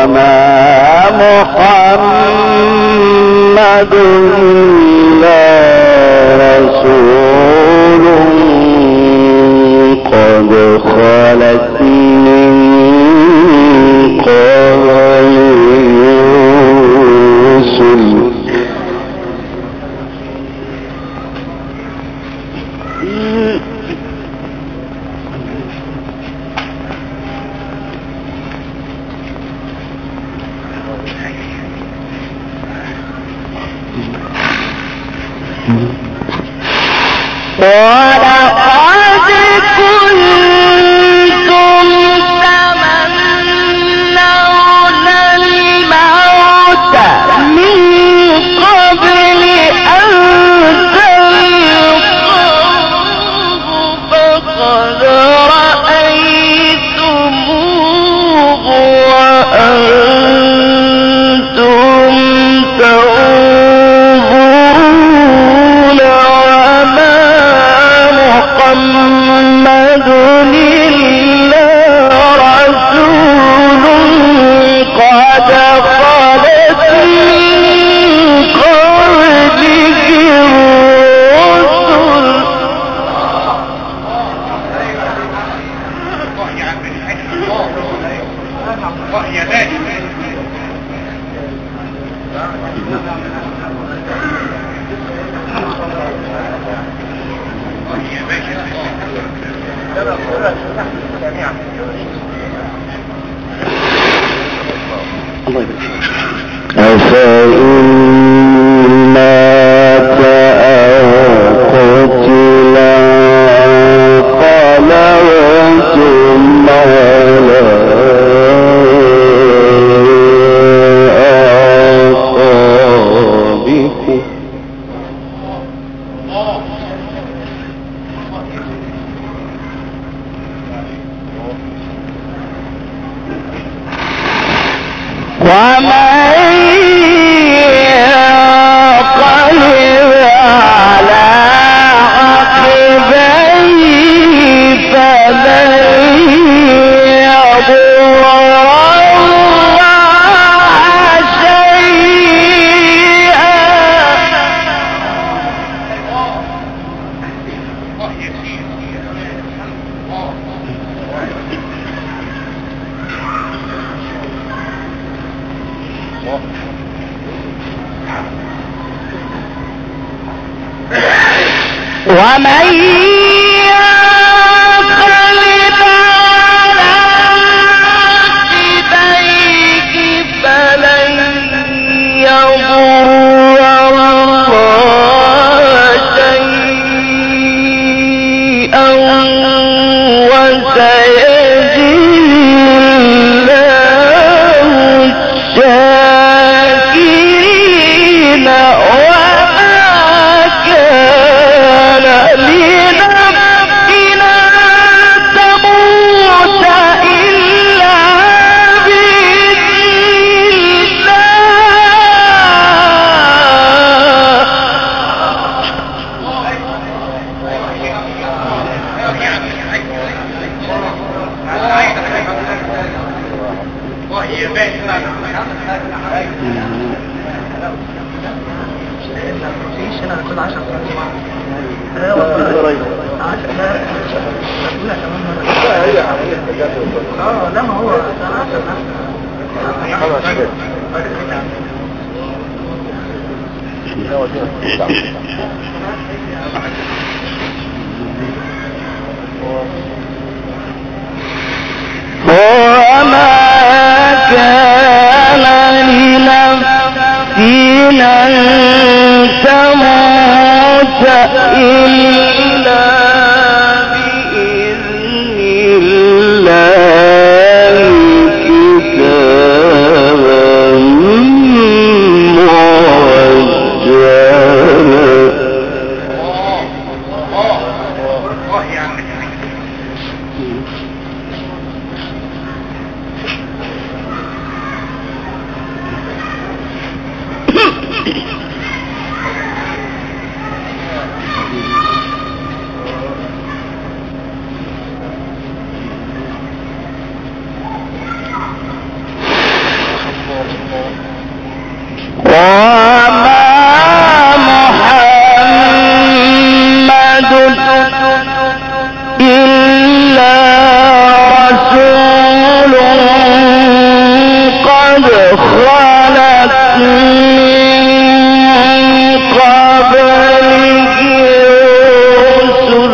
محمد إلا رسول قد خلت من قبله الرسل ولقد كنتم تمنون الموت من قبل أن تلقوه فقد رأيتموه وأنتم تنظرون محمد إلا رسول قد خلت من قبله أفإن مات أو قتلا انقلبتم على أعقابكم ومن ينقلب على عقبيه فلن يضر الله شيئا ومن ينقلب على عقبيه فلن يضر الله شيئا وسيجزي الله الشاكرين لا ما هو وما كان لنفس أن تموت إلا بإذن الله كتابا خلت من قبله رسل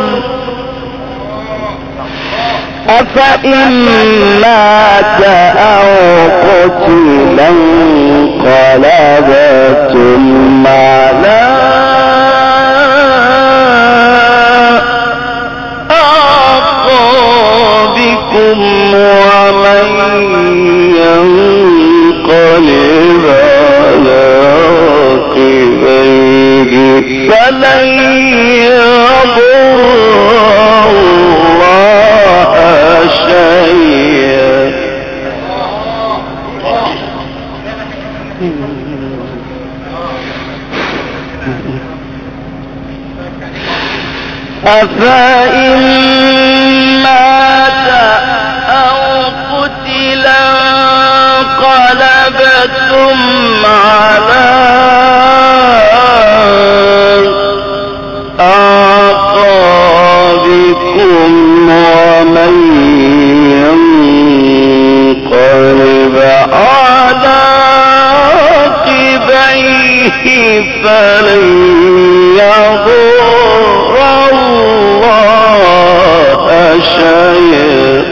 أفإن مات أو قتلا انقلبتم على أعقابكم ومن ينقلب على عقبيه فلن يضر الله شيئا أفإن مات أو قتلا انقلبتم على أعقابكم ومن ينقلب على عقبيه فلن يضر الله شيئا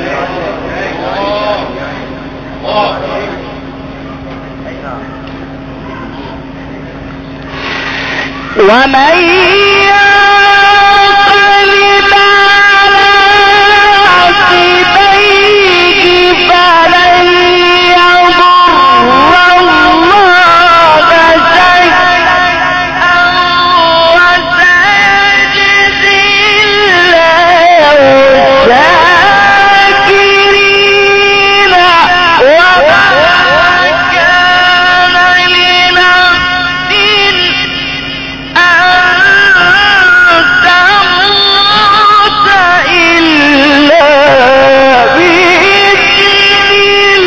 ومن ينقلب على عقبيه فلن يضر الله شيئا وسيجزي الله الشاكرين وما كان لنفس تموت إلا بإذن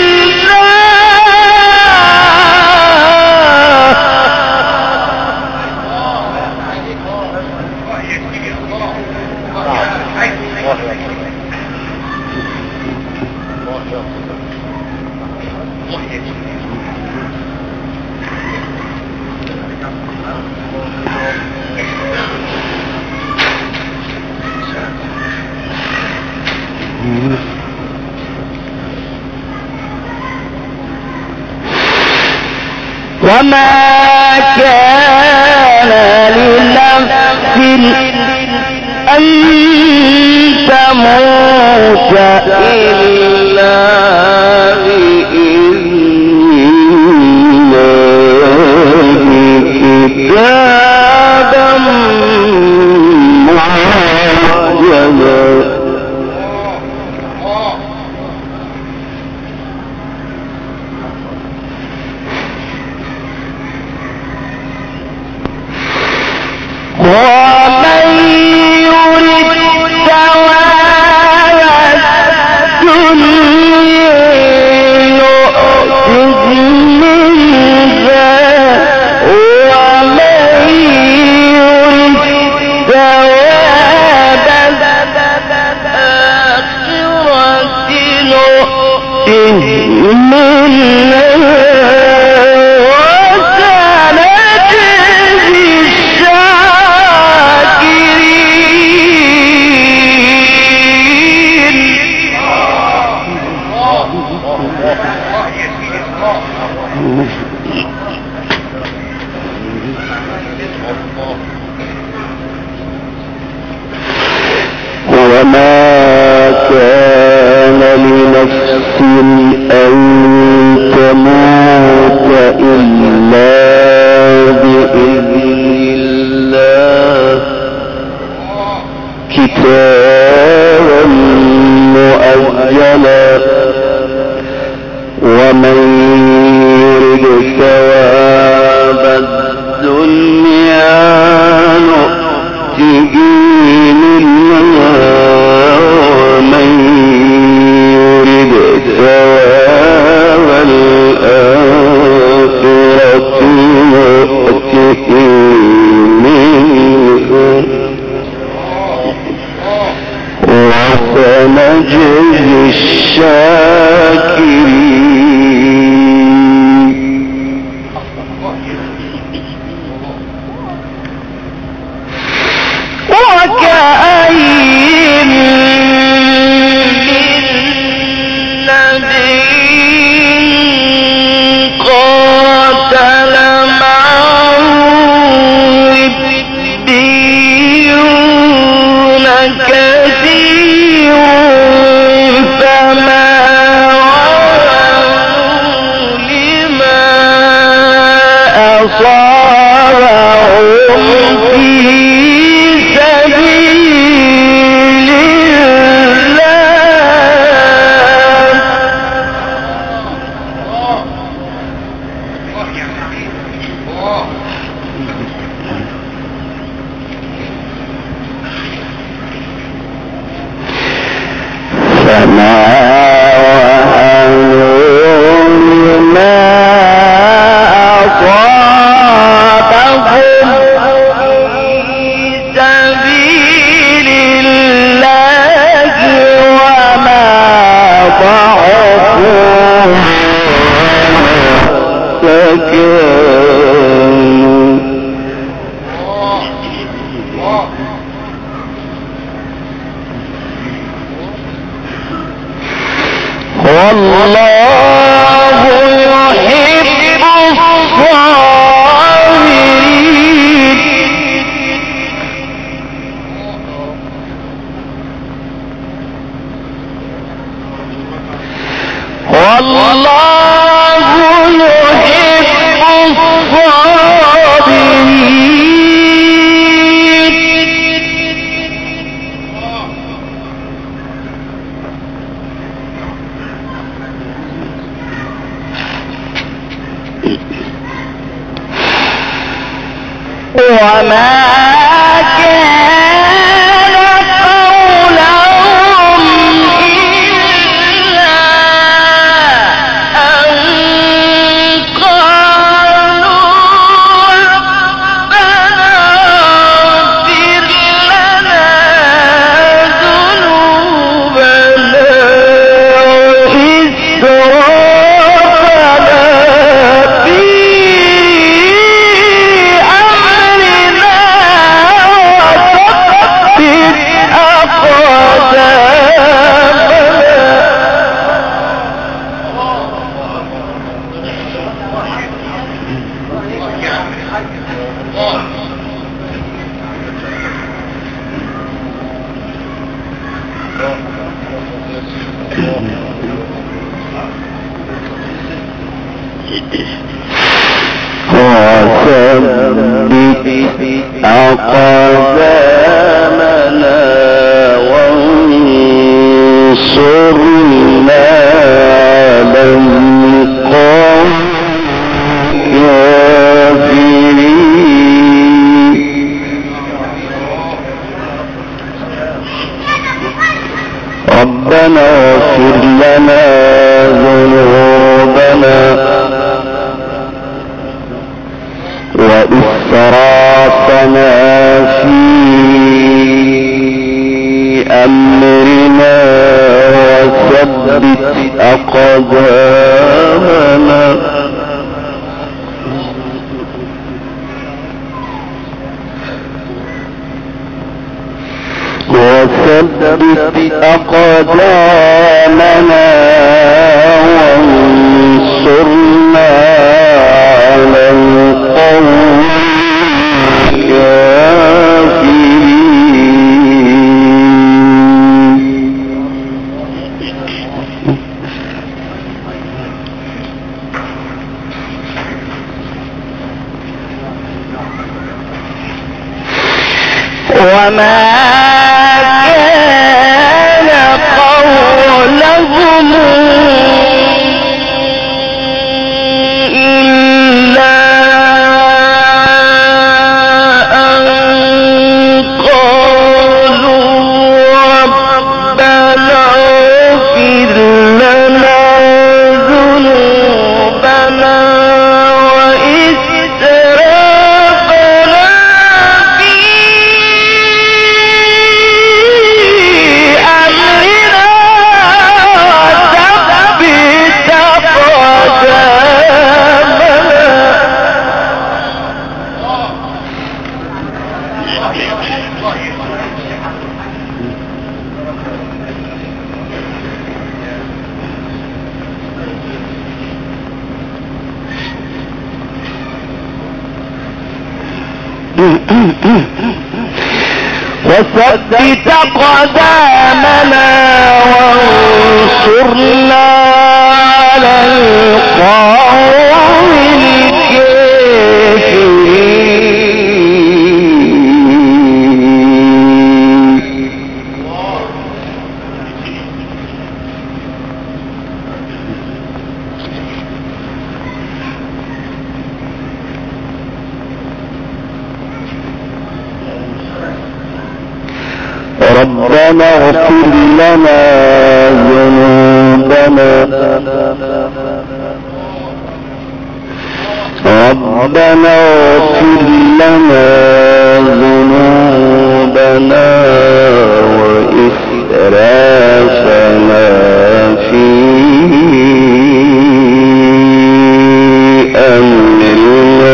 وما كان لنفس أن تموت إلا بإذن الله كتابا معجلا ومن يرد ثواب الدنيا نؤته منها ومن يرد ثواب الآخرة نؤته منها وما كان لنفس أن تموت إلا بإذن الله كتابا مؤجلا ومن يرد ثواب الدنيا نؤته منها ومن يرد ثواب الآخرة نؤته منها وسنجزي الشاكرين أصابهم في سبيل والله يحب الصابرين والله يحب الصابرين وما كان قولهم إلا أن قالوا ربنا اغفر لنا ذنوبنا وإسرافنا في أقدامنا وانصرنا على القوم الكافرين ربنا اغفر لنا ذنوبنا وإسرافنا في أمرنا وثبت أقدامنا وانصرنا على القوم وما كان قولهم إلا أن قالوا ربنا اغفر لنا ذنوبنا وإسرافنا في أمرنا وثبت أقدامنا وانصرنا على القوم الكافرين ربنا اغفر لنا ذنوبنا ربنا اغفر لنا ذنوبنا وإسرافنا في أمرنا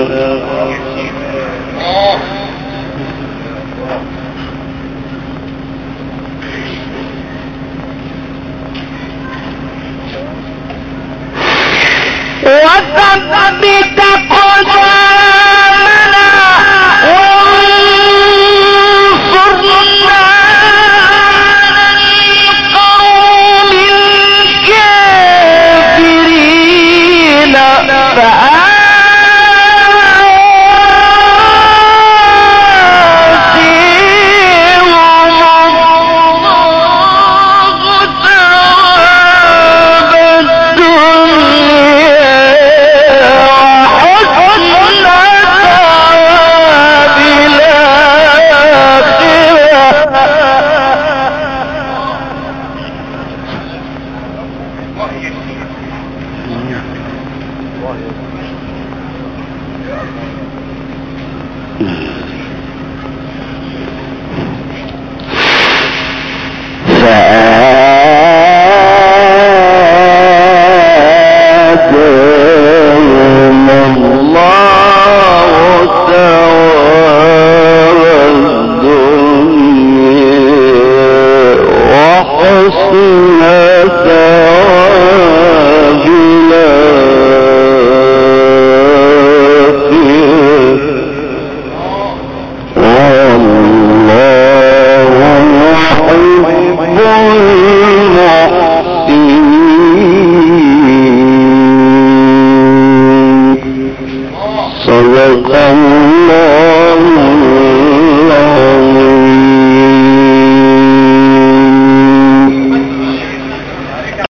وثبت قدامنا وانصرنا على القوم الكافرين